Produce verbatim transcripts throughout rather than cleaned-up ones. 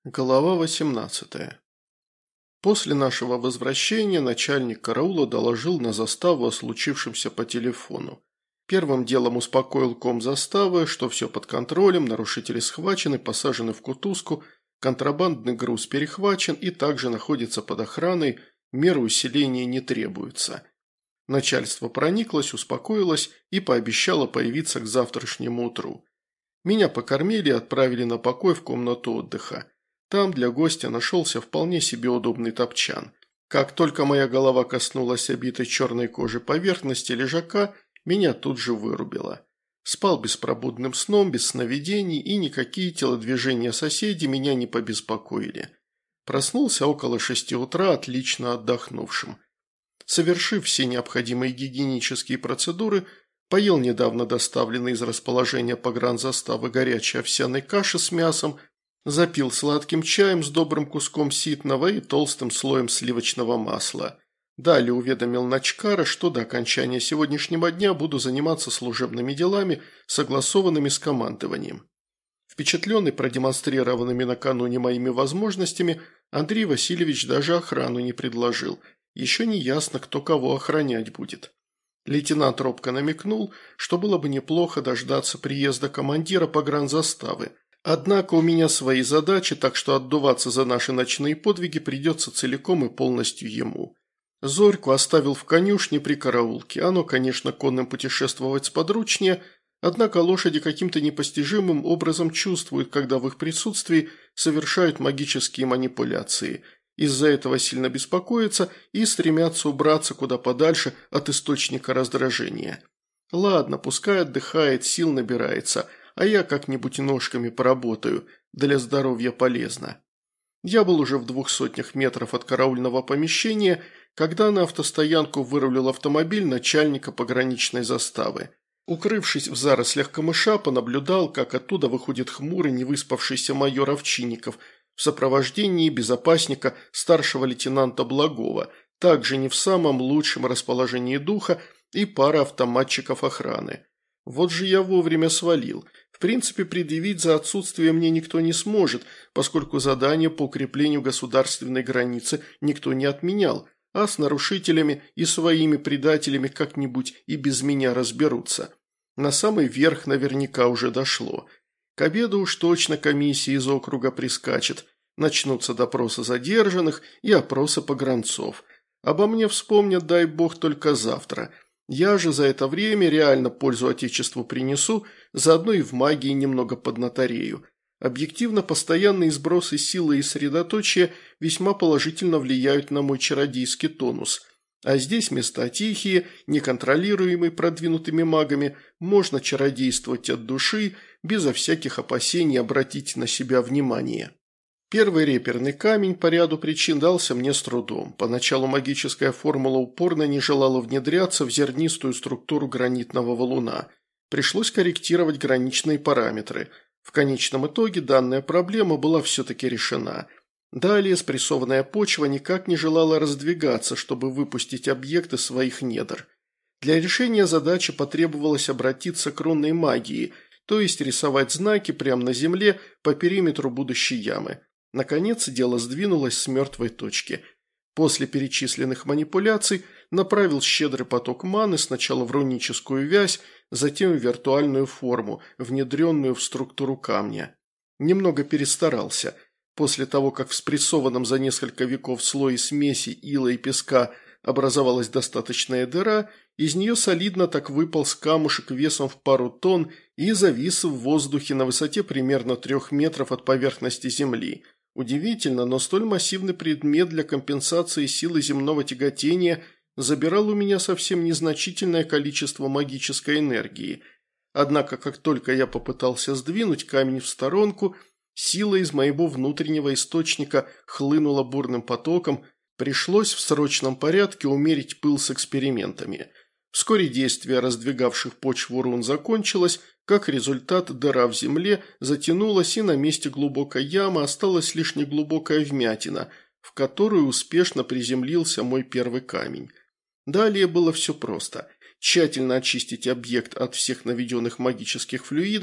Глава восемнадцатая. После нашего возвращения начальник караула доложил на заставу о случившемся по телефону. Первым делом успокоил ком заставы, что все под контролем, нарушители схвачены, посажены в кутузку, контрабандный груз перехвачен и также находится под охраной, меры усиления не требуются. Начальство прониклось, успокоилось и пообещало появиться к завтрашнему утру. Меня покормили и отправили на покой в комнату отдыха. Там для гостя нашелся вполне себе удобный топчан. Как только моя голова коснулась обитой черной кожи поверхности лежака, меня тут же вырубило. Спал беспробудным сном, без сновидений, и никакие телодвижения соседей меня не побеспокоили. Проснулся около шести утра, отлично отдохнувшим. Совершив все необходимые гигиенические процедуры, поел недавно доставленный из расположения погранзаставы горячей овсяной каши с мясом, запил сладким чаем с добрым куском ситного и толстым слоем сливочного масла. Далее уведомил начкара, что до окончания сегодняшнего дня буду заниматься служебными делами, согласованными с командованием. Впечатленный продемонстрированными накануне моими возможностями, Андрей Васильевич даже охрану не предложил. Еще не ясно, кто кого охранять будет. Лейтенант робко намекнул, что было бы неплохо дождаться приезда командира погранзаставы. Однако у меня свои задачи, так что отдуваться за наши ночные подвиги придется целиком и полностью ему. Зорьку оставил в конюшне при караулке. Оно, конечно, конным путешествовать сподручнее, однако лошади каким-то непостижимым образом чувствуют, когда в их присутствии совершают магические манипуляции. Из-за этого сильно беспокоятся и стремятся убраться куда подальше от источника раздражения. Ладно, пускай отдыхает, сил набирается – а я как-нибудь ножками поработаю, для здоровья полезно. Я был уже в двух сотнях метров от караульного помещения, когда на автостоянку вырулил автомобиль начальника пограничной заставы. Укрывшись в зарослях камыша, понаблюдал, как оттуда выходит хмурый невыспавшийся майор Овчинников в сопровождении безопасника старшего лейтенанта Благова, также не в самом лучшем расположении духа, и пара автоматчиков охраны. Вот же я вовремя свалил. В принципе, предъявить за отсутствие мне никто не сможет, поскольку задание по укреплению государственной границы никто не отменял, а с нарушителями и своими предателями как-нибудь и без меня разберутся. На самый верх наверняка уже дошло. К обеду уж точно комиссия из округа прискачет. Начнутся допросы задержанных и опросы погранцов. Обо мне вспомнят, дай бог, только завтра. Я же за это время реально пользу Отечеству принесу, заодно и в магии немного поднаторею. Объективно, постоянные сбросы силы и средоточия весьма положительно влияют на мой чародейский тонус. А здесь места тихие, неконтролируемые продвинутыми магами, можно чародействовать от души, безо всяких опасений обратить на себя внимание. Первый реперный камень по ряду причин дался мне с трудом. Поначалу магическая формула упорно не желала внедряться в зернистую структуру гранитного валуна. Пришлось корректировать граничные параметры. В конечном итоге данная проблема была все-таки решена. Далее спрессованная почва никак не желала раздвигаться, чтобы выпустить объекты своих недр. Для решения задачи потребовалось обратиться к рунной магии, то есть рисовать знаки прямо на земле по периметру будущей ямы. Наконец дело сдвинулось с мертвой точки. После перечисленных манипуляций направил щедрый поток маны сначала в руническую вязь, затем в виртуальную форму, внедренную в структуру камня. Немного перестарался. После того, как в спрессованном за несколько веков слое смеси ила и песка образовалась достаточная дыра, из нее солидно так выполз камушек весом в пару тонн и завис в воздухе на высоте примерно трех метров от поверхности земли. Удивительно, но столь массивный предмет для компенсации силы земного тяготения забирал у меня совсем незначительное количество магической энергии. Однако, как только я попытался сдвинуть камень в сторонку, сила из моего внутреннего источника хлынула бурным потоком, пришлось в срочном порядке умерить пыл с экспериментами. Вскоре действие раздвигавших почву рун закончилось, как результат дыра в земле затянулась, и на месте глубокой ямы осталась лишь неглубокая вмятина, в которую успешно приземлился мой первый камень. Далее было все просто. Тщательно очистить объект от всех наведенных магических флюидов,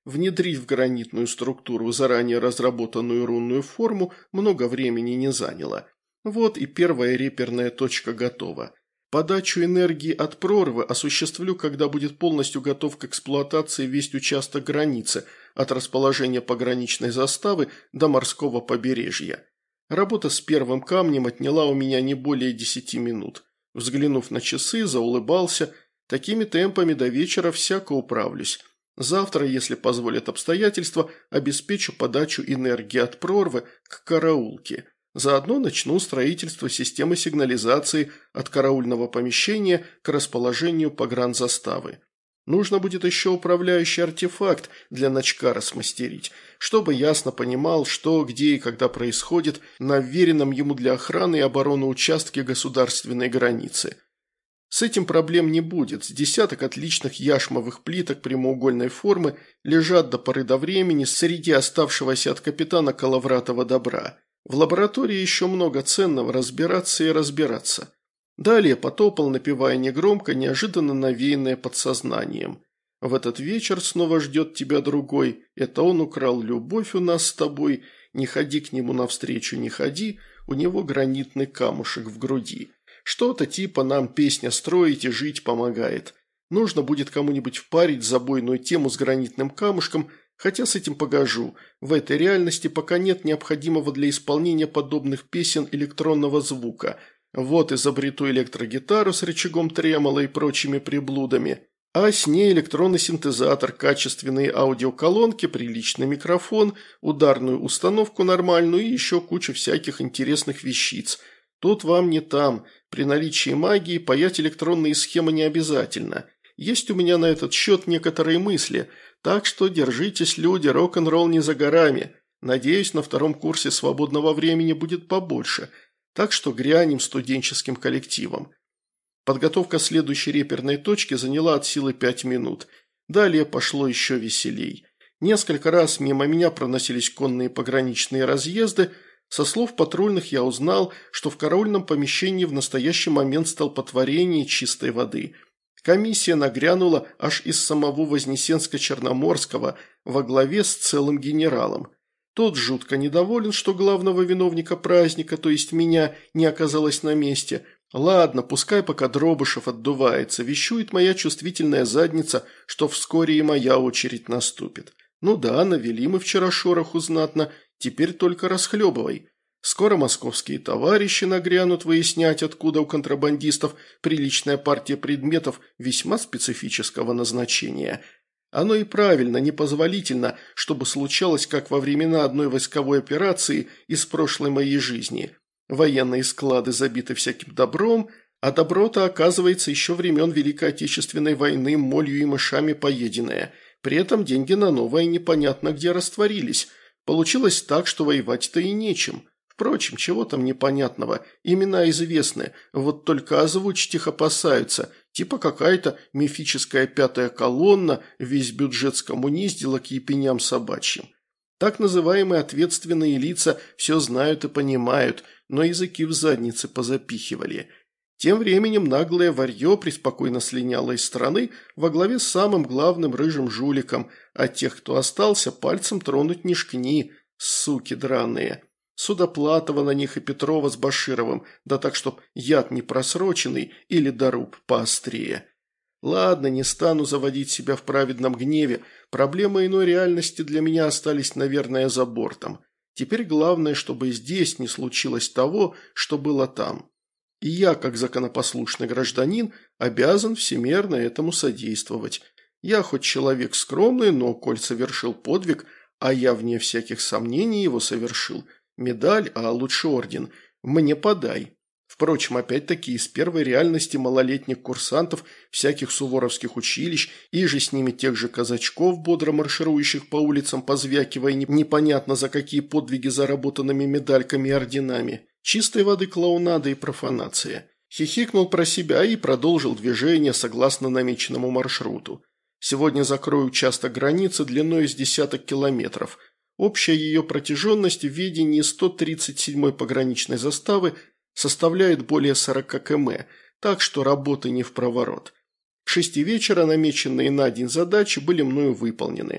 Внедрить в гранитную структуру заранее разработанную рунную форму много времени не заняло. Вот и первая реперная точка готова. Подачу энергии от прорвы осуществлю, когда будет полностью готов к эксплуатации весь участок границы, от расположения пограничной заставы до морского побережья. Работа с первым камнем отняла у меня не более десяти минут. Взглянув на часы, заулыбался. Такими темпами до вечера всяко управлюсь. Завтра, если позволят обстоятельства, обеспечу подачу энергии от прорвы к караулке. Заодно начну строительство системы сигнализации от караульного помещения к расположению погранзаставы. Нужно будет еще управляющий артефакт для Ночкара смастерить, чтобы ясно понимал, что, где и когда происходит на вверенном ему для охраны и обороны участке государственной границы. С этим проблем не будет, с десяток отличных яшмовых плиток прямоугольной формы лежат до поры до времени среди оставшегося от капитана Коловратова добра. В лаборатории еще много ценного разбираться и разбираться. Далее потопал, напевая негромко, неожиданно навеянное подсознанием. В этот вечер снова ждет тебя другой, это он украл любовь у нас с тобой, не ходи к нему навстречу, не ходи, у него гранитный камушек в груди. Что-то типа нам песня строить и жить помогает. Нужно будет кому-нибудь впарить забойную тему с гранитным камушком, хотя с этим погожу. В этой реальности пока нет необходимого для исполнения подобных песен электронного звука. Вот изобрету электрогитару с рычагом тремоло и прочими приблудами. А с ней электронный синтезатор, качественные аудиоколонки, приличный микрофон, ударную установку нормальную и еще кучу всяких интересных вещиц. Тут вам не там. При наличии магии паять электронные схемы не обязательно. Есть у меня на этот счет некоторые мысли, так что держитесь, люди, рок-н-ролл не за горами. Надеюсь, на втором курсе свободного времени будет побольше, так что грянем студенческим коллективом. Подготовка следующей реперной точки заняла от силы пять минут. Далее пошло еще веселей. Несколько раз мимо меня проносились конные пограничные разъезды. Со слов патрульных я узнал, что в караульном помещении в настоящий момент столпотворение чистой воды. Комиссия нагрянула аж из самого Вознесенска-Черноморского во главе с целым генералом. Тот жутко недоволен, что главного виновника праздника, то есть меня, не оказалось на месте. Ладно, пускай пока Дробышев отдувается, вещует моя чувствительная задница, что вскоре и моя очередь наступит. Ну да, навели мы вчера шороху знатно, теперь только расхлебывай. Скоро московские товарищи нагрянут выяснять, откуда у контрабандистов приличная партия предметов весьма специфического назначения. Оно и правильно, непозволительно, чтобы случалось, как во времена одной войсковой операции из прошлой моей жизни. Военные склады забиты всяким добром, а добро-то, оказывается, еще времен Великой Отечественной войны молью и мышами поеденное. При этом деньги на новое непонятно где растворились. Получилось так, что воевать-то и нечем. Впрочем, чего там непонятного, имена известны, вот только озвучить их опасаются, типа какая-то мифическая пятая колонна, весь бюджет скоммуниздила к епеням собачьим. Так называемые ответственные лица все знают и понимают, но языки в задницы позапихивали. Тем временем наглое варье преспокойно слиняло из страны во главе с самым главным рыжим жуликом, а тех, кто остался, пальцем тронуть не шкни, суки драные. Судоплатова на них и Петрова с Башировым, да так, чтоб яд не просроченный или доруб поострее. Ладно, не стану заводить себя в праведном гневе, проблемы иной реальности для меня остались, наверное, за бортом. Теперь главное, чтобы здесь не случилось того, что было там. И я, как законопослушный гражданин, обязан всемерно этому содействовать. Я хоть человек скромный, но коль совершил подвиг, а я вне всяких сомнений его совершил, медаль, а лучше орден, мне подай. Впрочем, опять-таки из первой реальности малолетних курсантов всяких суворовских училищ и же с ними тех же казачков, бодро марширующих по улицам, позвякивая непонятно за какие подвиги заработанными медальками и орденами. Чистой воды клоунада и профанация. Хихикнул про себя и продолжил движение согласно намеченному маршруту. Сегодня закрою участок границы длиной с десяток километров. Общая ее протяженность в ведении сто тридцать седьмой пограничной заставы составляет более сорока километров, так что работы не впроворот. К шести вечера намеченные на день задачи были мною выполнены.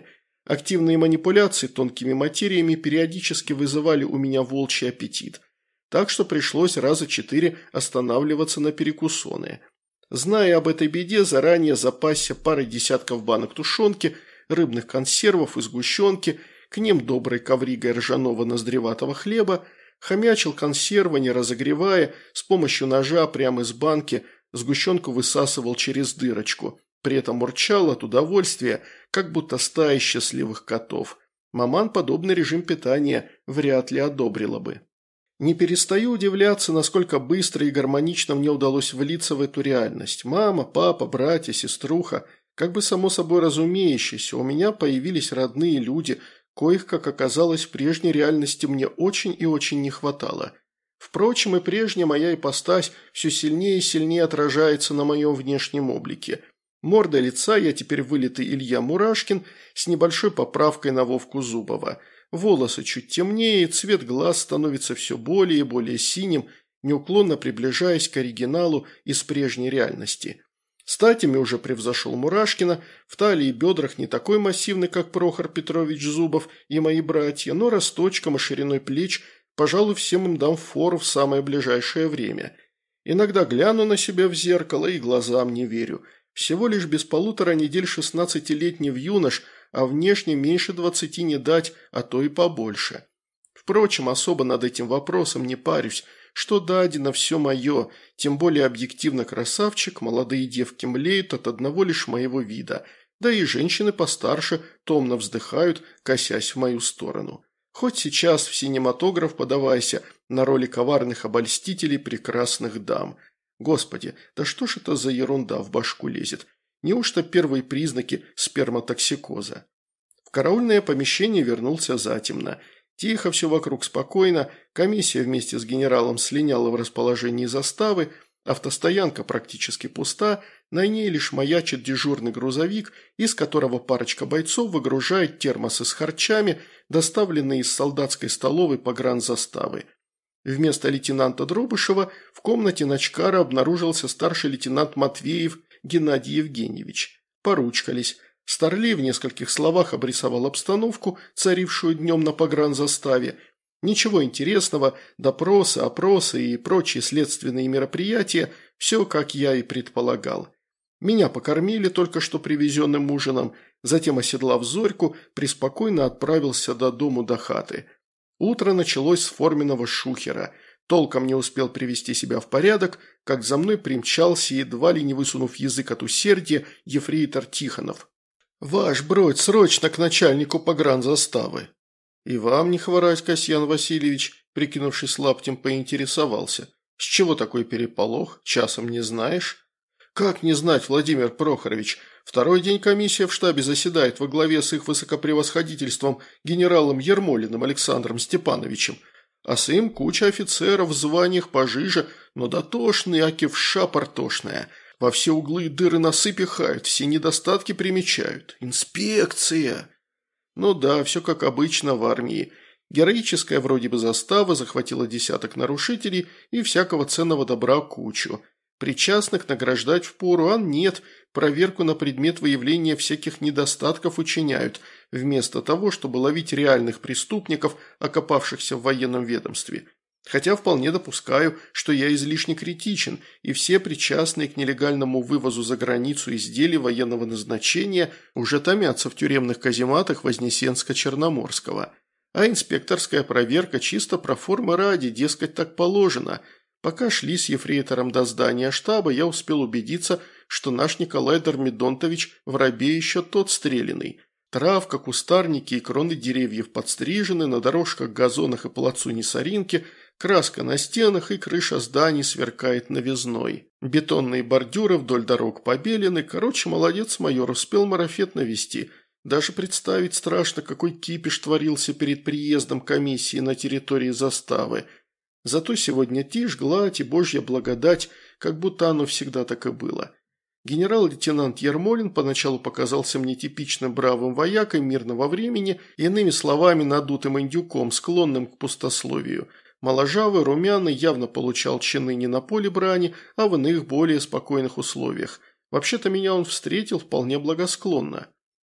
Активные манипуляции тонкими материями периодически вызывали у меня волчий аппетит, так что пришлось раза четыре останавливаться на перекусоны. Зная об этой беде, заранее запасся парой десятков банок тушенки, рыбных консервов и сгущенки, к ним доброй ковригой ржаного ноздреватого хлеба, хомячил консервы, не разогревая, с помощью ножа прямо из банки сгущенку высасывал через дырочку, при этом урчал от удовольствия, как будто стая счастливых котов. Маман подобный режим питания вряд ли одобрила бы. Не перестаю удивляться, насколько быстро и гармонично мне удалось влиться в эту реальность. Мама, папа, братья, сеструха, как бы само собой разумеющееся, у меня появились родные люди, коих, как оказалось, в прежней реальности мне очень и очень не хватало. Впрочем, и прежняя моя ипостась все сильнее и сильнее отражается на моем внешнем облике. Морда лица я теперь вылитый Илья Мурашкин с небольшой поправкой на Вовку Зубова. Волосы чуть темнее, цвет глаз становится все более и более синим, неуклонно приближаясь к оригиналу из прежней реальности. Статями уже превзошел Мурашкина, в талии и бедрах не такой массивный, как Прохор Петрович Зубов и мои братья, но росточком и шириной плеч, пожалуй, всем им дам фору в самое ближайшее время. Иногда гляну на себя в зеркало и глазам не верю. Всего лишь без полутора недель шестнадцатилетний юнош, а внешне меньше двадцати не дать, а то и побольше. Впрочем, особо над этим вопросом не парюсь, что дадено все мое, тем более объективно красавчик, молодые девки млеют от одного лишь моего вида, да и женщины постарше томно вздыхают, косясь в мою сторону. Хоть сейчас в синематограф подавайся на роли коварных обольстителей прекрасных дам. Господи, да что ж это за ерунда в башку лезет? Неужто первые признаки сперматоксикоза? В караульное помещение вернулся затемно. Тихо, все вокруг спокойно, комиссия вместе с генералом слиняла в расположении заставы, автостоянка практически пуста, на ней лишь маячит дежурный грузовик, из которого парочка бойцов выгружает термосы с харчами, доставленные из солдатской столовой погранзаставы. Вместо лейтенанта Дробышева в комнате начкара обнаружился старший лейтенант Матвеев Геннадий Евгеньевич. Поручкались. Старлей в нескольких словах обрисовал обстановку, царившую днем на погранзаставе. Ничего интересного, допросы, опросы и прочие следственные мероприятия, все, как я и предполагал. Меня покормили только что привезенным ужином, затем, оседлав Зорьку, преспокойно отправился до дому до хаты. Утро началось с форменного шухера. Толком не успел привести себя в порядок, как за мной примчался, едва ли не высунув язык от усердия, ефрейтор Тихонов. «Ваш бродь, срочно к начальнику погранзаставы!» «И вам не хворать, Касьян Васильевич», прикинувшись лаптем, поинтересовался. «С чего такой переполох? Часом не знаешь?» «Как не знать, Владимир Прохорович? Второй день комиссия в штабе заседает во главе с их высокопревосходительством генералом Ермолиным Александром Степановичем, а с им куча офицеров в званиях пожиже, но дотошные, аки вша портошная. Во все углы и дыры носы пихают, все недостатки примечают. Инспекция!» Ну да, все как обычно в армии. Героическая вроде бы застава захватила десяток нарушителей и всякого ценного добра кучу. Причастных награждать впору, а нет, проверку на предмет выявления всяких недостатков учиняют, вместо того, чтобы ловить реальных преступников, окопавшихся в военном ведомстве. Хотя вполне допускаю, что я излишне критичен, и все причастные к нелегальному вывозу за границу изделий военного назначения уже томятся в тюремных казематах Вознесенска-Черноморского. А инспекторская проверка чисто проформы ради, дескать, так положено. Пока шли с ефрейтором до здания штаба, я успел убедиться, что наш Николай Дормидонтович в рабе еще тот стреляный. Травка, кустарники и кроны деревьев подстрижены, на дорожках, газонах и плацу-несоринки краска на стенах и крыша зданий сверкает новизной. Бетонные бордюры вдоль дорог побелены, короче, молодец майор, успел марафет навести. Даже представить страшно, какой кипиш творился перед приездом комиссии на территории заставы. Зато сегодня тишь, гладь и божья благодать, как будто оно всегда так и было. Генерал-лейтенант Ермолин поначалу показался мне типичным бравым воякой мирного времени, иными словами, надутым индюком, склонным к пустословию. Моложавый, румяный, явно получал чины не на поле брани, а в иных более спокойных условиях. Вообще-то меня он встретил вполне благосклонно.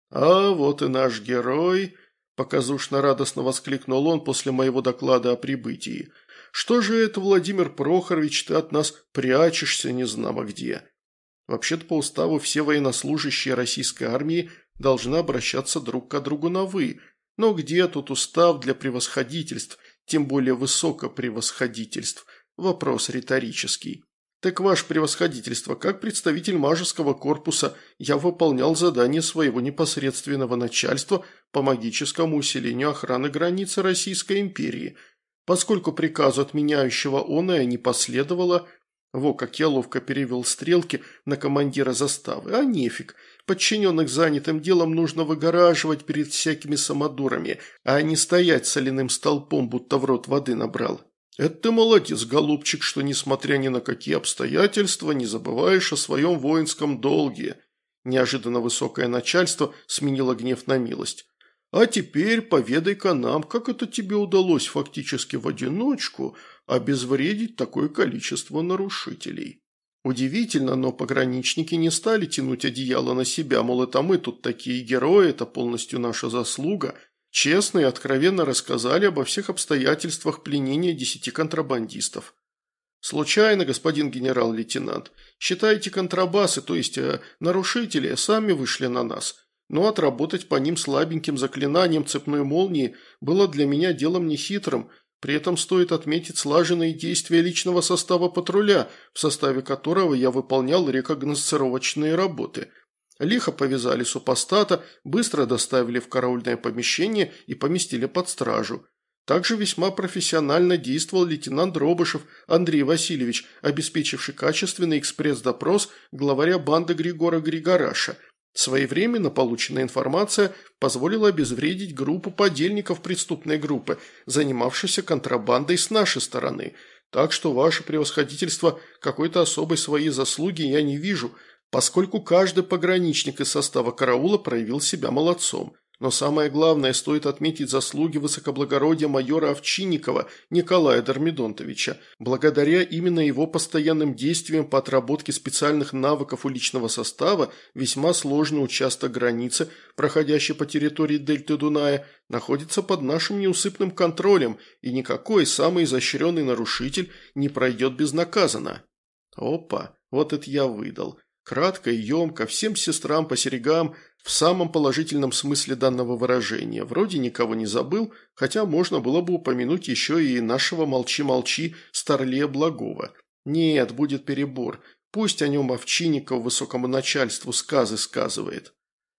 «А вот и наш герой», – показушно-радостно воскликнул он после моего доклада о прибытии. «Что же это, Владимир Прохорович, ты от нас прячешься незнамо где? Вообще-то по уставу все военнослужащие российской армии должны обращаться друг к другу на «вы». Но где тут устав для превосходительств, тем более высокопревосходительств? Вопрос риторический. Так, ваше превосходительство, как представитель Мажеского корпуса я выполнял задание своего непосредственного начальства по магическому усилению охраны границы Российской империи. Поскольку приказу отменяющего оное не последовало, во как я ловко перевел стрелки на командира заставы, а нефиг, подчиненных занятым делом нужно выгораживать перед всякими самодурами, а не стоять соляным столпом, будто в рот воды набрал. Это ты молодец, голубчик, что, несмотря ни на какие обстоятельства, не забываешь о своем воинском долге. Неожиданно высокое начальство сменило гнев на милость. А теперь поведай-ка нам, как это тебе удалось фактически в одиночку обезвредить такое количество нарушителей. Удивительно, но пограничники не стали тянуть одеяло на себя, мол, это мы тут такие герои, это полностью наша заслуга. Честно и откровенно рассказали обо всех обстоятельствах пленения десяти контрабандистов. Случайно, господин генерал-лейтенант, считайте, контрабасы, то есть э, нарушители, сами вышли на нас. Но отработать по ним слабеньким заклинанием цепной молнии было для меня делом нехитрым. При этом стоит отметить слаженные действия личного состава патруля, в составе которого я выполнял рекогносцировочные работы. Лихо повязали супостата, быстро доставили в караульное помещение и поместили под стражу. Также весьма профессионально действовал лейтенант Дробышев Андрей Васильевич, обеспечивший качественный экспресс-допрос главаря банды Григора Григораша. Своевременно полученная информация позволила обезвредить группу подельников преступной группы, занимавшейся контрабандой с нашей стороны. Так что, ваше превосходительство, какой-то особой своей заслуги я не вижу, поскольку каждый пограничник из состава караула проявил себя молодцом. Но самое главное, стоит отметить заслуги высокоблагородия майора Овчинникова Николая Дормидонтовича. Благодаря именно его постоянным действиям по отработке специальных навыков у личного состава, весьма сложный участок границы, проходящий по территории дельты Дуная, находится под нашим неусыпным контролем, и никакой самый изощренный нарушитель не пройдет безнаказанно. Опа, вот это я выдал. Кратко и емко, всем сестрам по серьгам, в самом положительном смысле данного выражения. Вроде никого не забыл, хотя можно было бы упомянуть еще и нашего молчи-молчи Старлея Благова. Нет, будет перебор. Пусть о нем Овчинников высокому начальству сказы сказывает.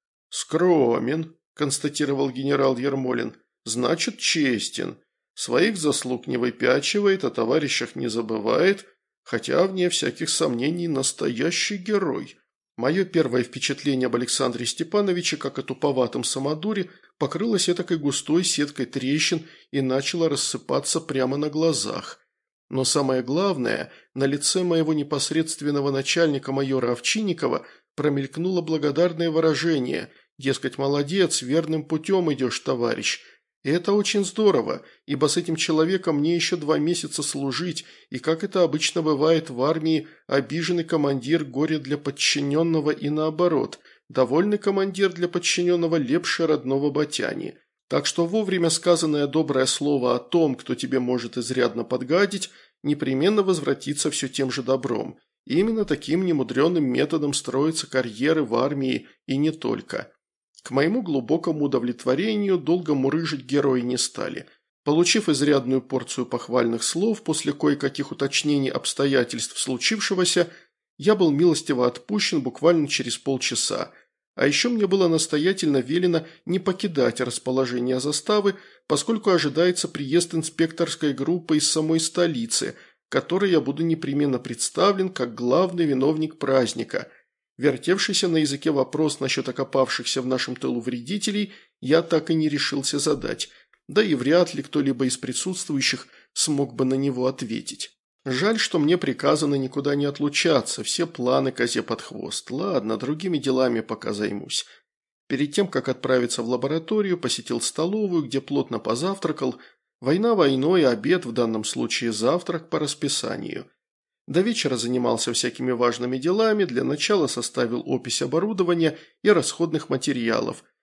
«Скромен», – констатировал генерал Ермолин, – «значит честен. Своих заслуг не выпячивает, о товарищах не забывает». Хотя, вне всяких сомнений, настоящий герой. Мое первое впечатление об Александре Степановиче, как о туповатом самодуре, покрылось этакой густой сеткой трещин и начало рассыпаться прямо на глазах. Но самое главное, на лице моего непосредственного начальника майора Овчинникова промелькнуло благодарное выражение, дескать, молодец, верным путем идешь, товарищ. И это очень здорово, ибо с этим человеком мне еще два месяца служить, и, как это обычно бывает в армии, обиженный командир горе для подчиненного и наоборот, довольный командир для подчиненного лепше родного батяни. Так что вовремя сказанное доброе слово о том, кто тебе может изрядно подгадить, непременно возвратится все тем же добром. И именно таким немудреным методом строятся карьеры в армии и не только. К моему глубокому удовлетворению долго мурыжить герои не стали. Получив изрядную порцию похвальных слов после кое-каких уточнений обстоятельств случившегося, я был милостиво отпущен буквально через полчаса. А еще мне было настоятельно велено не покидать расположение заставы, поскольку ожидается приезд инспекторской группы из самой столицы, которой я буду непременно представлен как главный виновник праздника. Вертевшийся на языке вопрос насчет окопавшихся в нашем тылу вредителей я так и не решился задать, да и вряд ли кто-либо из присутствующих смог бы на него ответить. Жаль, что мне приказано никуда не отлучаться, все планы козе под хвост. Ладно, другими делами пока займусь. Перед тем, как отправиться в лабораторию, посетил столовую, где плотно позавтракал. Война войной, обед, в данном случае завтрак по расписанию. До вечера занимался всякими важными делами, для начала составил опись оборудования и расходных материалов,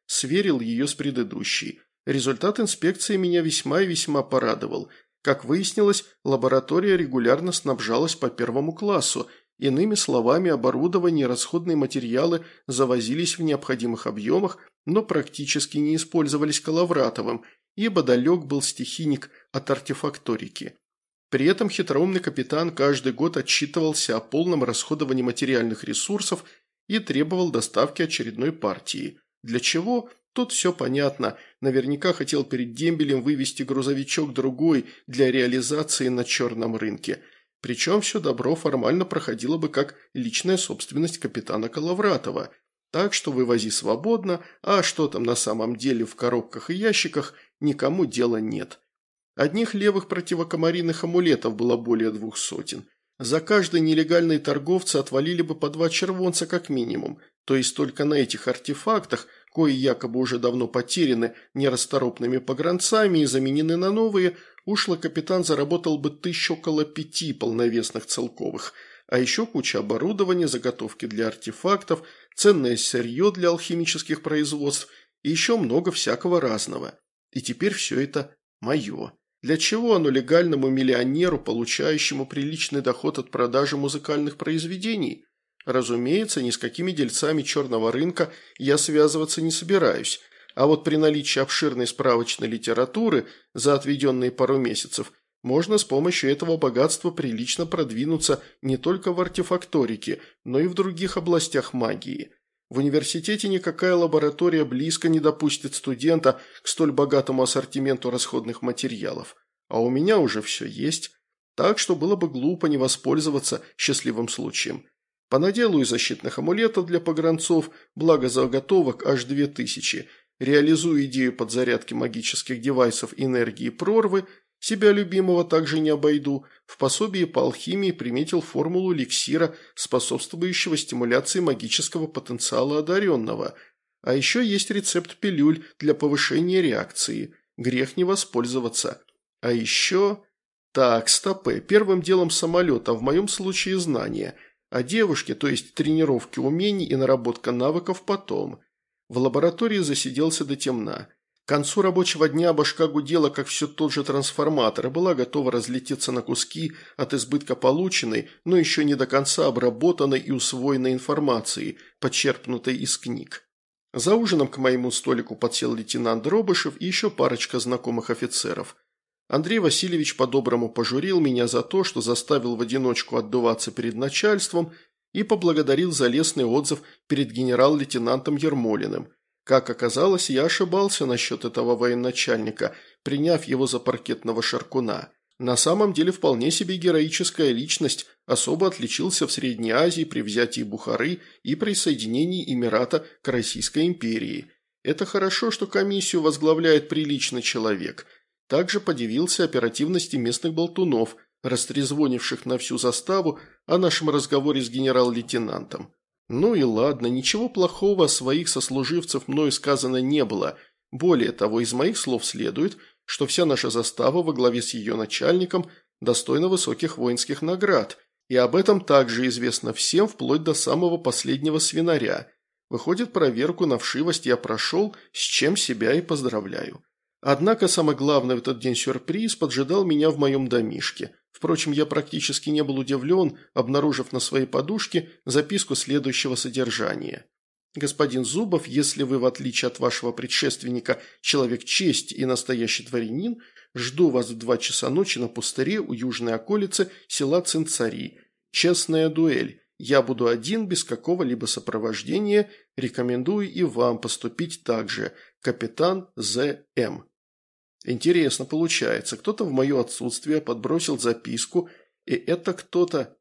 сверил ее с предыдущей. Результат инспекции меня весьма и весьма порадовал. Как выяснилось, лаборатория регулярно снабжалась по первому классу. Иными словами, оборудование и расходные материалы завозились в необходимых объемах, но практически не использовались Коловратовым, ибо далек был стихийник от артефакторики. При этом хитроумный капитан каждый год отчитывался о полном расходовании материальных ресурсов и требовал доставки очередной партии. Для чего? Тут все понятно. Наверняка хотел перед дембелем вывести грузовичок другой для реализации на черном рынке. Причем все добро формально проходило бы как личная собственность капитана Коловратова. Так что вывози свободно, а что там на самом деле в коробках и ящиках, никому дела нет. Одних левых противокомаринных амулетов было более двух сотен. За каждый нелегальные торговцы отвалили бы по два червонца как минимум, то есть только на этих артефактах, кои якобы уже давно потеряны нерасторопными погранцами и заменены на новые, ушлый капитан заработал бы тысяч около пяти полновесных целковых, а еще куча оборудования, заготовки для артефактов, ценное сырье для алхимических производств и еще много всякого разного. И теперь все это мое. Для чего оно легальному миллионеру, получающему приличный доход от продажи музыкальных произведений? Разумеется, ни с какими дельцами черного рынка я связываться не собираюсь, а вот при наличии обширной справочной литературы за отведенные пару месяцев можно с помощью этого богатства прилично продвинуться не только в артефакторике, но и в других областях магии. В университете никакая лаборатория близко не допустит студента к столь богатому ассортименту расходных материалов. А у меня уже все есть, так что было бы глупо не воспользоваться счастливым случаем. Понаделаю защитных амулетов для погранцов, благо заготовок аж две тысячи, реализую идею подзарядки магических девайсов энергии прорвы, себя любимого также не обойду, в пособии по алхимии приметил формулу эликсира, способствующего стимуляции магического потенциала одаренного. А еще есть рецепт пилюль для повышения реакции. Грех не воспользоваться. А еще... Так, стопэ, первым делом самолет, а в моем случае знания. А девушки, то есть тренировки умений и наработка навыков потом. В лаборатории засиделся до темна. К концу рабочего дня башка гудела, как все тот же трансформатор, и была готова разлететься на куски от избытка полученной, но еще не до конца обработанной и усвоенной информации, почерпнутой из книг. За ужином к моему столику подсел лейтенант Дробышев и еще парочка знакомых офицеров. Андрей Васильевич по-доброму пожурил меня за то, что заставил в одиночку отдуваться перед начальством, и поблагодарил за лестный отзыв перед генерал-лейтенантом Ермолиным. Как оказалось, я ошибался насчет этого военачальника, приняв его за паркетного шаркуна. На самом деле вполне себе героическая личность, особо отличился в Средней Азии при взятии Бухары и присоединении Эмирата к Российской империи. Это хорошо, что комиссию возглавляет приличный человек. Также подивился оперативности местных болтунов, растрезвонивших на всю заставу о нашем разговоре с генерал-лейтенантом. Ну и ладно, ничего плохого о своих сослуживцев мною сказано не было. Более того, из моих слов следует, что вся наша застава во главе с ее начальником достойна высоких воинских наград, и об этом также известно всем, вплоть до самого последнего свинаря. Выходит, проверку на вшивость я прошел, с чем себя и поздравляю. Однако самый главный в этот день сюрприз поджидал меня в моем домишке. Впрочем, я практически не был удивлен, обнаружив на своей подушке записку следующего содержания. «Господин Зубов, если вы, в отличие от вашего предшественника, человек чести и настоящий дворянин, жду вас в два часа ночи на пустыре у южной околицы села Цинцари. Честная дуэль. Я буду один, без какого-либо сопровождения. Рекомендую и вам поступить так же. Капитан З М». Интересно получается, кто-то в мое отсутствие подбросил записку, и это кто-то...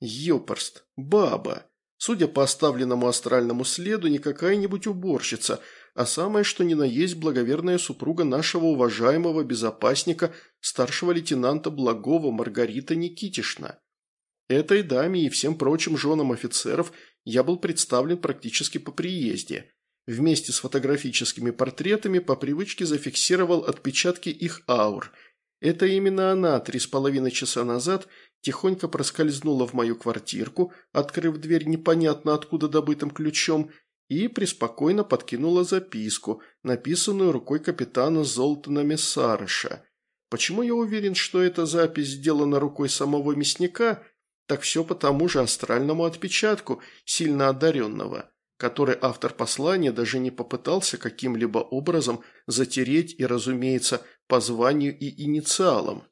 Ёпрст, баба. Судя по оставленному астральному следу, не какая-нибудь уборщица, а самое что ни на есть благоверная супруга нашего уважаемого безопасника, старшего лейтенанта Благова Маргарита Никитишна. Этой даме и всем прочим женам офицеров я был представлен практически по приезде. Вместе с фотографическими портретами по привычке зафиксировал отпечатки их аур. Это именно она три с половиной часа назад тихонько проскользнула в мою квартирку, открыв дверь непонятно откуда добытым ключом, и преспокойно подкинула записку, написанную рукой капитана Золтана Мессароша. Почему я уверен, что эта запись сделана рукой самого мясника? Так все по тому же астральному отпечатку, сильно одаренного, который автор послания даже не попытался каким-либо образом затереть и, разумеется, по званию и инициалам.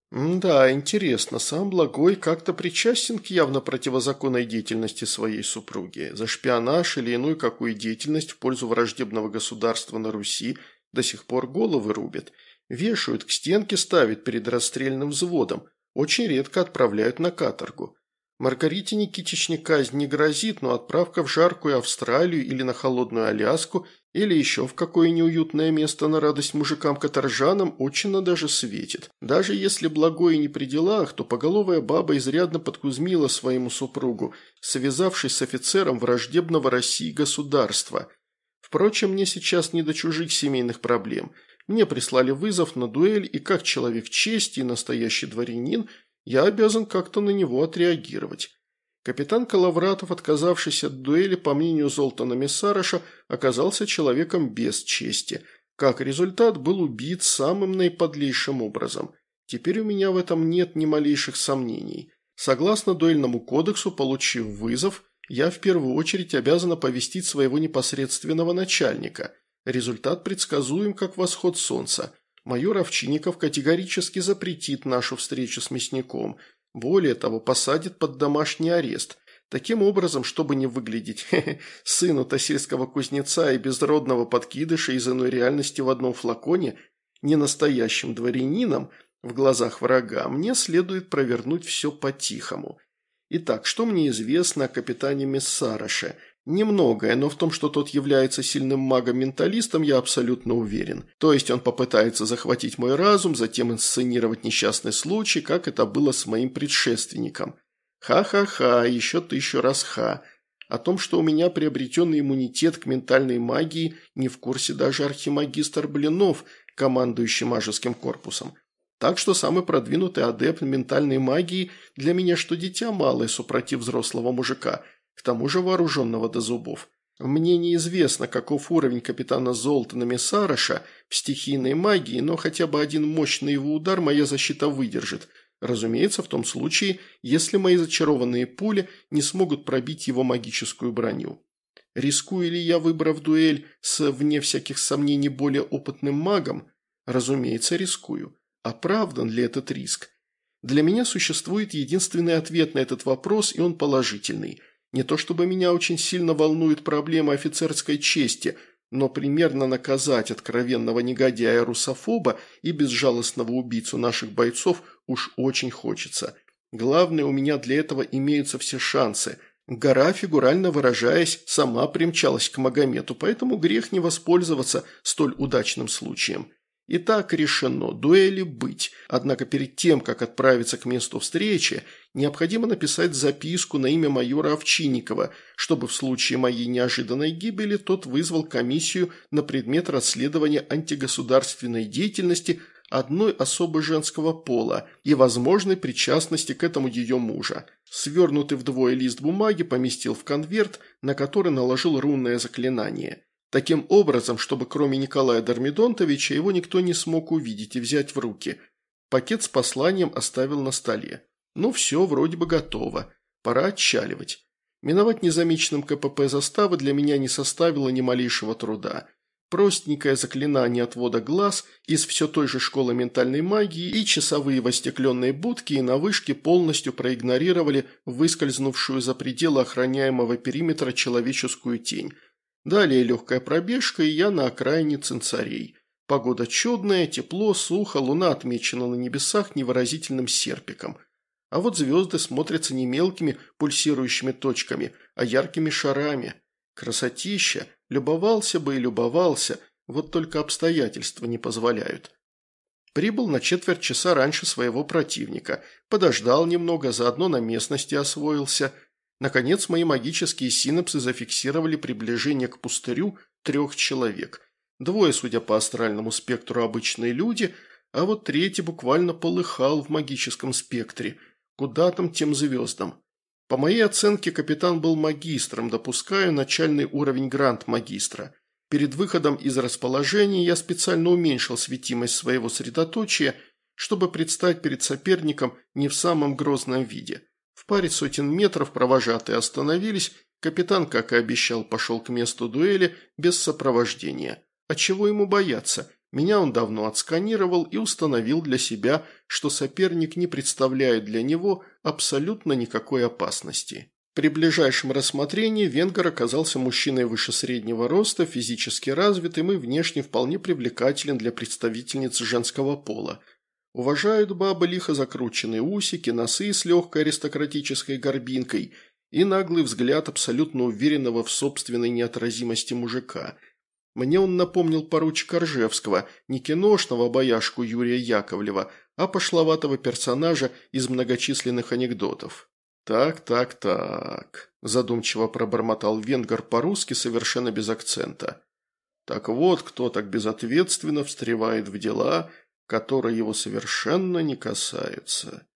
Да, интересно, сам Благой как-то причастен к явно противозаконной деятельности своей супруги. За шпионаж или иную какую деятельность в пользу враждебного государства на Руси до сих пор головы рубят. Вешают, к стенке ставят перед расстрельным взводом, очень редко отправляют на каторгу. Маргарите Никитичне казнь не грозит, но отправка в жаркую Австралию или на холодную Аляску или еще в какое неуютное место на радость мужикам-каторжанам очень даже светит. Даже если Благой не при делах, то поголовая баба изрядно подкузмила своему супругу, связавшись с офицером враждебного России государства. Впрочем, мне сейчас не до чужих семейных проблем. Мне прислали вызов на дуэль, и как человек чести и настоящий дворянин – я обязан как-то на него отреагировать. Капитан Коловратов, отказавшийся от дуэли, по мнению Золтана Мессароша, оказался человеком без чести. Как результат, был убит самым наиподлейшим образом. Теперь у меня в этом нет ни малейших сомнений. Согласно дуэльному кодексу, получив вызов, я в первую очередь обязан оповестить своего непосредственного начальника. Результат предсказуем, как восход солнца. Майор Овчинников категорически запретит нашу встречу с мясником. Более того, посадит под домашний арест. Таким образом, чтобы не выглядеть сыну-то сельского кузнеца и безродного подкидыша из иной реальности в одном флаконе, ненастоящим дворянином, в глазах врага, мне следует провернуть все по-тихому. Итак, что мне известно о капитане Мессароше? Немногое, но в том, что тот является сильным магом-менталистом, я абсолютно уверен. То есть он попытается захватить мой разум, затем инсценировать несчастный случай, как это было с моим предшественником. Ха-ха-ха, еще тысячу раз ха. О том, что у меня приобретенный иммунитет к ментальной магии, не в курсе даже архимагистр Блинов, командующий мажеским корпусом. Так что самый продвинутый адепт ментальной магии для меня что дитя малое, супротив взрослого мужика – к тому же вооруженного до зубов. Мне неизвестно, каков уровень капитана Золтана Мессароша в стихийной магии, но хотя бы один мощный его удар моя защита выдержит. Разумеется, в том случае, если мои зачарованные пули не смогут пробить его магическую броню. Рискую ли я, выбрав дуэль с, вне всяких сомнений, более опытным магом? Разумеется, рискую. Оправдан ли этот риск? Для меня существует единственный ответ на этот вопрос, и он положительный – не то чтобы меня очень сильно волнует проблема офицерской чести, но примерно наказать откровенного негодяя-русофоба и безжалостного убийцу наших бойцов уж очень хочется. Главное, у меня для этого имеются все шансы. Гора, фигурально выражаясь, сама примчалась к Магомету, поэтому грех не воспользоваться столь удачным случаем. Итак, решено, дуэли быть, однако перед тем, как отправиться к месту встречи, необходимо написать записку на имя майора Овчинникова, чтобы в случае моей неожиданной гибели тот вызвал комиссию на предмет расследования антигосударственной деятельности одной особы женского пола и возможной причастности к этому ее мужа. Свернутый вдвое лист бумаги поместил в конверт, на который наложил рунное заклинание. Таким образом, чтобы кроме Николая Дормидонтовича его никто не смог увидеть и взять в руки. Пакет с посланием оставил на столе. Ну все, вроде бы готово. Пора отчаливать. Миновать незамеченным КПП заставы для меня не составило ни малейшего труда. Простенькое заклинание отвода глаз из все той же школы ментальной магии и часовые в остекленной будке и на вышке полностью проигнорировали выскользнувшую за пределы охраняемого периметра человеческую тень. Далее легкая пробежка, и я на окраине Цинцарей. Погода чудная, тепло, сухо, луна отмечена на небесах невыразительным серпиком. А вот звезды смотрятся не мелкими пульсирующими точками, а яркими шарами. Красотища, любовался бы и любовался, вот только обстоятельства не позволяют. Прибыл на четверть часа раньше своего противника, подождал немного, заодно на местности освоился. Наконец, мои магические синапсы зафиксировали приближение к пустырю трех человек. Двое, судя по астральному спектру, обычные люди, а вот третий буквально полыхал в магическом спектре. Куда там тем звездам? По моей оценке, капитан был магистром, допускаю начальный уровень гранд-магистра. Перед выходом из расположения я специально уменьшил светимость своего средоточия, чтобы предстать перед соперником не в самом грозном виде. В паре сотен метров провожатые остановились, капитан, как и обещал, пошел к месту дуэли без сопровождения. А чего ему бояться? Меня он давно отсканировал и установил для себя, что соперник не представляет для него абсолютно никакой опасности. При ближайшем рассмотрении венгер оказался мужчиной выше среднего роста, физически развитым и внешне вполне привлекателен для представительниц женского пола. Уважают бабы лихо закрученные усики, носы с легкой аристократической горбинкой и наглый взгляд абсолютно уверенного в собственной неотразимости мужика. Мне он напомнил поручика Ржевского, не киношного бояшку Юрия Яковлева, а пошловатого персонажа из многочисленных анекдотов. «Так, так, так», – задумчиво пробормотал венгер по-русски совершенно без акцента. «Так вот, кто так безответственно встревает в дела, которые его совершенно не касаются».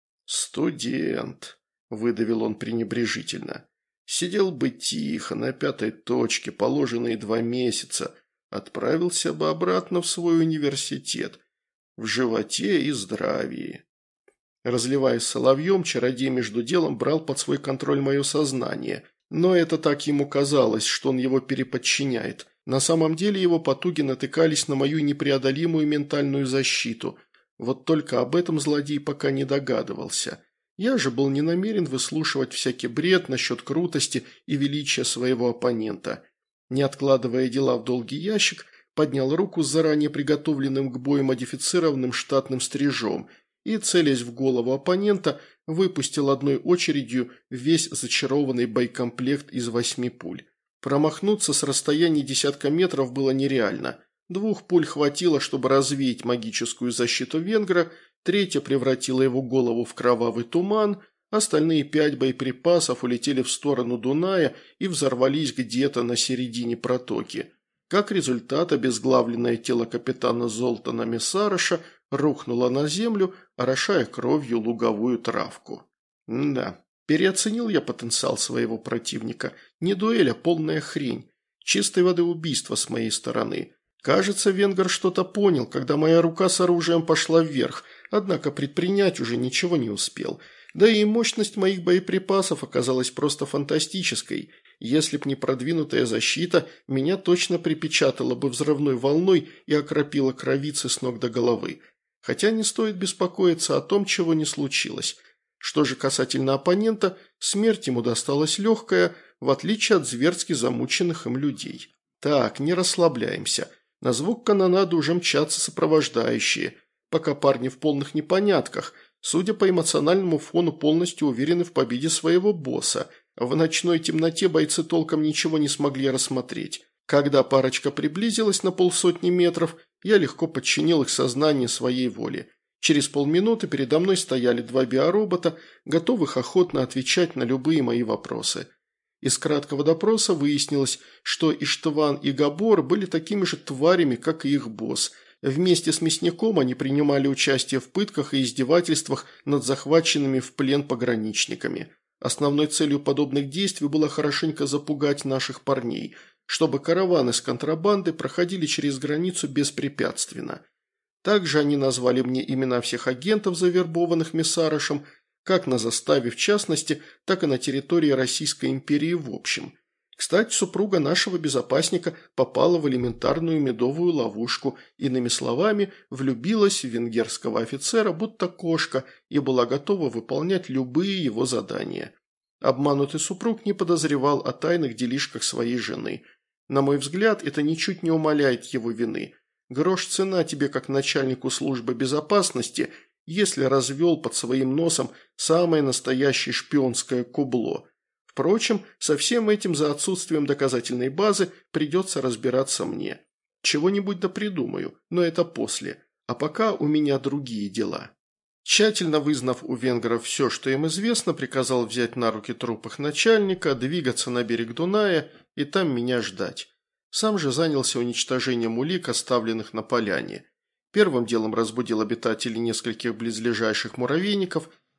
«Студент», – выдавил он пренебрежительно. «Сидел бы тихо, на пятой точке, положенные два месяца, отправился бы обратно в свой университет, в животе и здравии». Разливаясь соловьем, чародей между делом брал под свой контроль мое сознание, но это так ему казалось, что он его переподчиняет. На самом деле его потуги натыкались на мою непреодолимую ментальную защиту, вот только об этом злодей пока не догадывался. Я же был не намерен выслушивать всякий бред насчет крутости и величия своего оппонента. Не откладывая дела в долгий ящик, поднял руку с заранее приготовленным к бою модифицированным штатным стрижом и, целясь в голову оппонента, выпустил одной очередью весь зачарованный боекомплект из восьми пуль. Промахнуться с расстояния десятка метров было нереально. Двух пуль хватило, чтобы развеять магическую защиту венгра, третья превратила его голову в кровавый туман, остальные пять боеприпасов улетели в сторону Дуная и взорвались где-то на середине протоки. Как результат, обезглавленное тело капитана Золтана Мессароша рухнуло на землю, орошая кровью луговую травку. Да, переоценил я потенциал своего противника. Не дуэль, а полная хрень. Чистой воды убийство с моей стороны. Кажется, венгер что-то понял, когда моя рука с оружием пошла вверх, однако предпринять уже ничего не успел. Да и мощность моих боеприпасов оказалась просто фантастической. Если б не продвинутая защита, меня точно припечатало бы взрывной волной и окропило кровицы с ног до головы. Хотя не стоит беспокоиться о том, чего не случилось. Что же касательно оппонента, смерть ему досталась легкая, в отличие от зверски замученных им людей. Так, не расслабляемся. На звук канонады уже мчатся сопровождающие. Пока парни в полных непонятках, судя по эмоциональному фону, полностью уверены в победе своего босса. В ночной темноте бойцы толком ничего не смогли рассмотреть. Когда парочка приблизилась на полсотни метров, я легко подчинил их сознание своей воле. Через полминуты передо мной стояли два биоробота, готовых охотно отвечать на любые мои вопросы. Из краткого допроса выяснилось, что Иштван и Габор были такими же тварями, как и их босс. Вместе с мясником они принимали участие в пытках и издевательствах над захваченными в плен пограничниками. Основной целью подобных действий было хорошенько запугать наших парней, чтобы караваны с контрабандой проходили через границу беспрепятственно. Также они назвали мне имена всех агентов, завербованных Мессарошем, как на заставе в частности, так и на территории Российской империи в общем. Кстати, супруга нашего безопасника попала в элементарную медовую ловушку, иными словами, влюбилась в венгерского офицера, будто кошка, и была готова выполнять любые его задания. Обманутый супруг не подозревал о тайных делишках своей жены. На мой взгляд, это ничуть не умаляет его вины. Грош цена тебе как начальнику службы безопасности, если развел под своим носом самое настоящее шпионское кубло. Впрочем, со всем этим за отсутствием доказательной базы придется разбираться мне. Чего-нибудь да придумаю, но это после. А пока у меня другие дела. Тщательно вызнав у венгров все, что им известно, приказал взять на руки труп их начальника, двигаться на берег Дуная и там меня ждать. Сам же занялся уничтожением улик, оставленных на поляне. Первым делом разбудил обитателей нескольких близлежащих муравейников,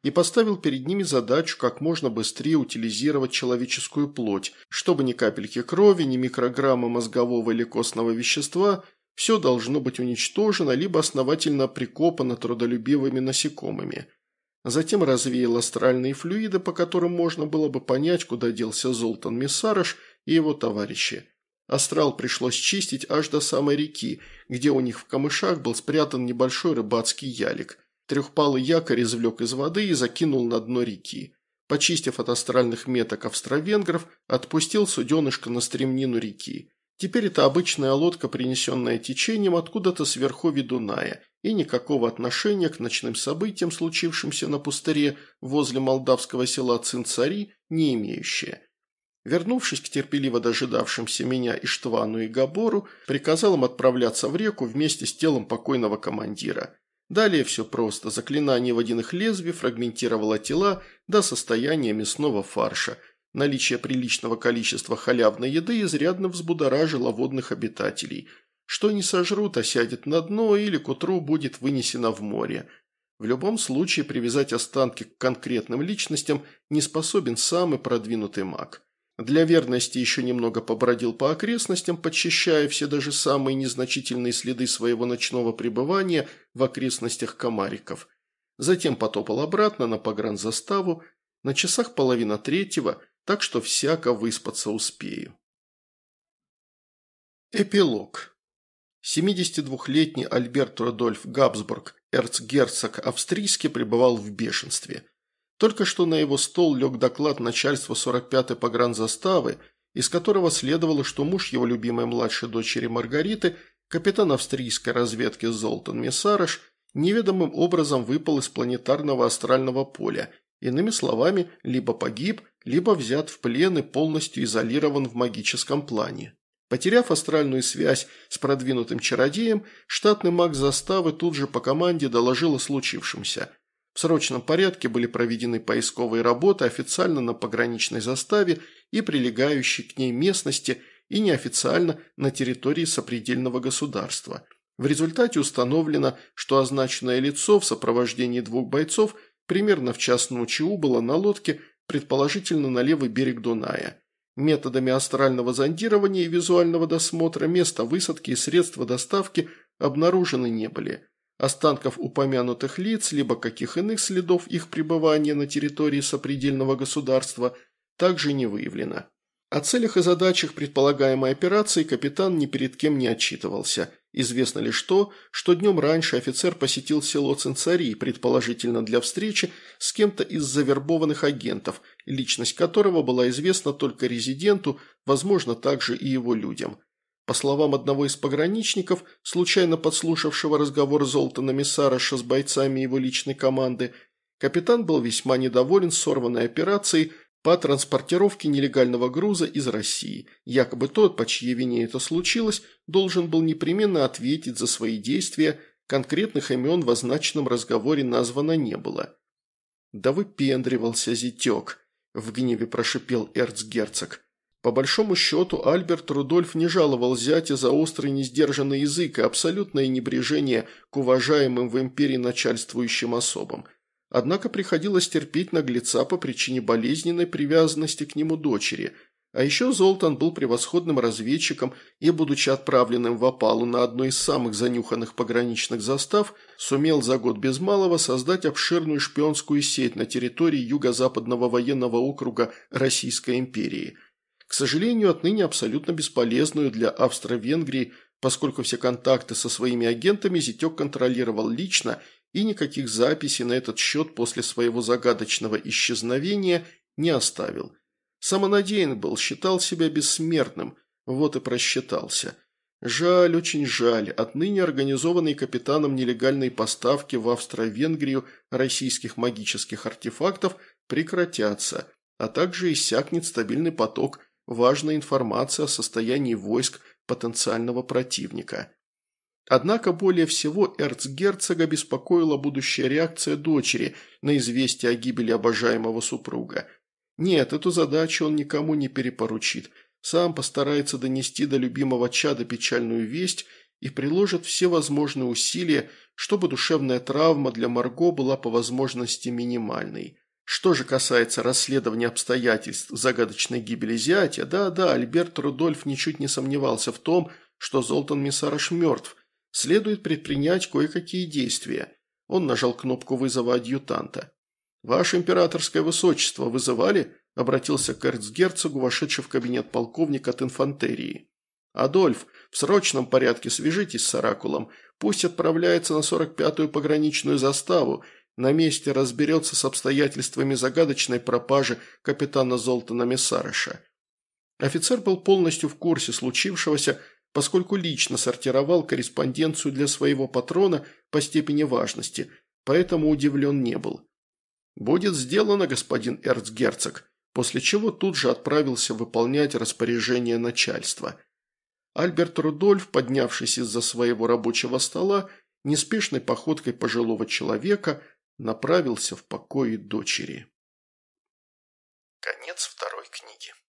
и поставил перед ними задачу как можно быстрее утилизировать человеческую плоть, чтобы ни капельки крови, ни микрограмма мозгового или костного вещества – все должно быть уничтожено либо основательно прикопано трудолюбивыми насекомыми. Затем развеял астральные флюиды, по которым можно было бы понять, куда делся Золтан Мессараш и его товарищи. Астрал пришлось чистить аж до самой реки, где у них в камышах был спрятан небольшой рыбацкий ялик. Трехпалый якорь извлек из воды и закинул на дно реки. Почистив от астральных меток австро-венгров, отпустил суденышко на стремнину реки. Теперь это обычная лодка, принесенная течением откуда-то с верховья Дуная, и никакого отношения к ночным событиям, случившимся на пустыре возле молдавского села Цинцари, не имеющая. Вернувшись к терпеливо дожидавшимся меня Иштвану и Габору, приказал им отправляться в реку вместе с телом покойного командира. Далее все просто. Заклинание водяных лезвий фрагментировало тела до состояния мясного фарша. Наличие приличного количества халявной еды изрядно взбудоражило водных обитателей. Что не сожрут, а сядет на дно или к утру будет вынесено в море. В любом случае привязать останки к конкретным личностям не способен самый продвинутый маг. Для верности еще немного побродил по окрестностям, подчищая все даже самые незначительные следы своего ночного пребывания в окрестностях Комариков. Затем потопал обратно на погранзаставу, на часах половина третьего, так что всяко выспаться успею. Эпилог. семидесятидвухлетний Альберт Рудольф Габсбург, эрцгерцог австрийский, пребывал в бешенстве. Только что на его стол лег доклад начальства сорок пятой погранзаставы, из которого следовало, что муж его любимой младшей дочери Маргариты, капитан австрийской разведки Золтан Мессараш, неведомым образом выпал из планетарного астрального поля, иными словами, либо погиб, либо взят в плен и полностью изолирован в магическом плане. Потеряв астральную связь с продвинутым чародеем, штатный маг заставы тут же по команде доложил о случившемся. В срочном порядке были проведены поисковые работы официально на пограничной заставе и прилегающей к ней местности и неофициально на территории сопредельного государства. В результате установлено, что означенное лицо в сопровождении двух бойцов примерно в час ночи убыло на лодке, предположительно на левый берег Дуная. Методами астрального зондирования и визуального досмотра места высадки и средства доставки обнаружены не были. Останков упомянутых лиц, либо каких иных следов их пребывания на территории сопредельного государства также не выявлено. О целях и задачах предполагаемой операции капитан ни перед кем не отчитывался. Известно лишь то, что днем раньше офицер посетил село Цинцари, предположительно для встречи с кем-то из завербованных агентов, личность которого была известна только резиденту, возможно, также и его людям. По словам одного из пограничников, случайно подслушавшего разговор Золтана Мессараша с бойцами его личной команды, капитан был весьма недоволен сорванной операцией по транспортировке нелегального груза из России. Якобы тот, по чьей вине это случилось, должен был непременно ответить за свои действия, конкретных имен в означенном разговоре названо не было. «Да выпендривался зятек», – в гневе прошипел эрцгерцог. По большому счету, Альберт Рудольф не жаловал зятя за острый несдержанный язык и абсолютное небрежение к уважаемым в империи начальствующим особам. Однако приходилось терпеть наглеца по причине болезненной привязанности к нему дочери. А еще Золтан был превосходным разведчиком и, будучи отправленным в опалу на одной из самых занюханных пограничных застав, сумел за год без малого создать обширную шпионскую сеть на территории юго-западного военного округа Российской империи. К сожалению, отныне абсолютно бесполезную для Австро-Венгрии, поскольку все контакты со своими агентами зятек контролировал лично и никаких записей на этот счет после своего загадочного исчезновения не оставил. Самонадеян был, считал себя бессмертным, вот и просчитался. Жаль, очень жаль, отныне организованные капитаном нелегальные поставки в Австро-Венгрию российских магических артефактов прекратятся, а также иссякнет стабильный поток важной информации о состоянии войск потенциального противника. Однако более всего эрцгерцога беспокоила будущая реакция дочери на известие о гибели обожаемого супруга. Нет, эту задачу он никому не перепоручит, сам постарается донести до любимого чада печальную весть и приложит все возможные усилия, чтобы душевная травма для Марго была по возможности минимальной. Что же касается расследования обстоятельств загадочной гибели зятя, да-да, Альберт Рудольф ничуть не сомневался в том, что Золтан Мессараш мертв. Следует предпринять кое-какие действия. Он нажал кнопку вызова адъютанта. «Ваше императорское высочество вызывали?» – обратился к эрцгерцогу, вошедший в кабинет полковника от инфантерии. «Адольф, в срочном порядке свяжитесь с Оракулом. Пусть отправляется на сорок пятую пограничную заставу. На месте разберется с обстоятельствами загадочной пропажи капитана Золтана Мессараша». Офицер был полностью в курсе случившегося, поскольку лично сортировал корреспонденцию для своего патрона по степени важности, поэтому удивлен не был. «Будет сделано, господин эрцгерцог», после чего тут же отправился выполнять распоряжение начальства. Альберт Рудольф, поднявшись из-за своего рабочего стола, неспешной походкой пожилого человека направился в покои дочери. Конец второй книги.